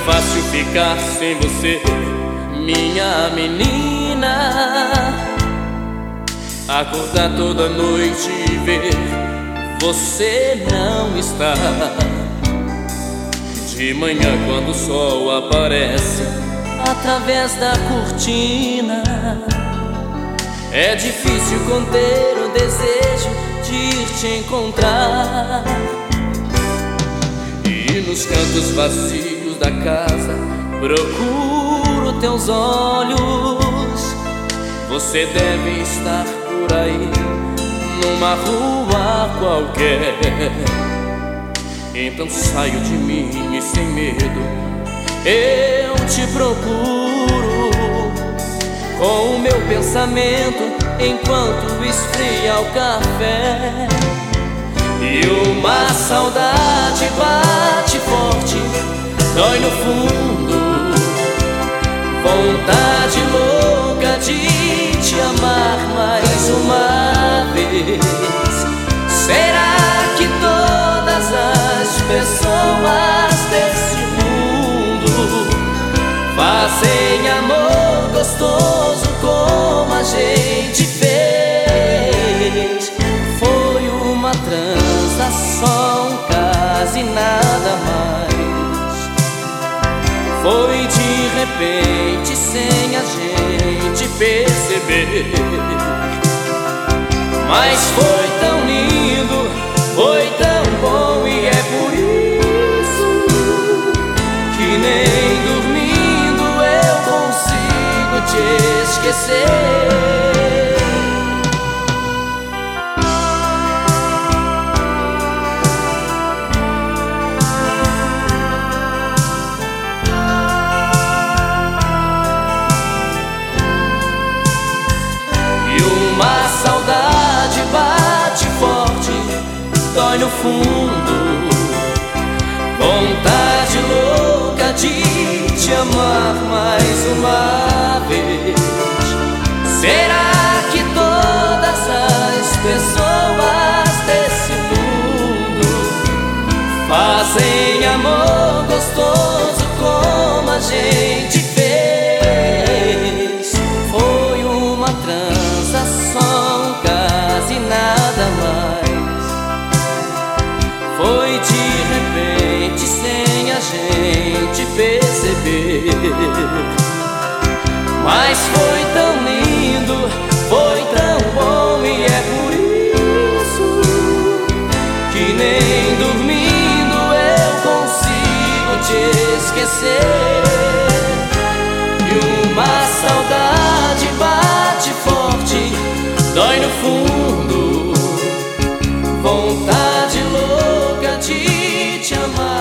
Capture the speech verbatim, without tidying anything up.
fácil ficar sem você, minha menina. Acordar toda noite e ver você não está. De manhã quando o sol aparece através da cortina, é difícil conter o desejo de ir te encontrar. E nos cantos vazios da casa procuro teus olhos. Você deve estar por aí, numa rua qualquer. Então saio de mim e sem medo eu te procuro, com o meu pensamento enquanto esfria o café. E uma saudade bate forte, dói no fundo. Vontade louca de te amar mais uma vez. Será que todas as pessoas desse mundo fazem amor gostoso como a gente fez? Foi uma transação, quase nada mais. Foi de repente, sem a gente perceber. Mas foi tão lindo, foi tão bom, e é por isso que nem dormindo eu consigo te esquecer. Uma saudade bate forte, dói no fundo. Vontade louca de te amar mais uma vez. Será que todas as pessoas desse mundo fazem amor gostoso como a gente fez? Foi uma transação, quase nada mais. Foi de repente, sem a gente perceber. Mas foi tão lindo, foi tão bom, e é por isso que nem dormindo eu consigo te esquecer. E uma saudade bate forte, dói no fundo. Vontade louca de te amar.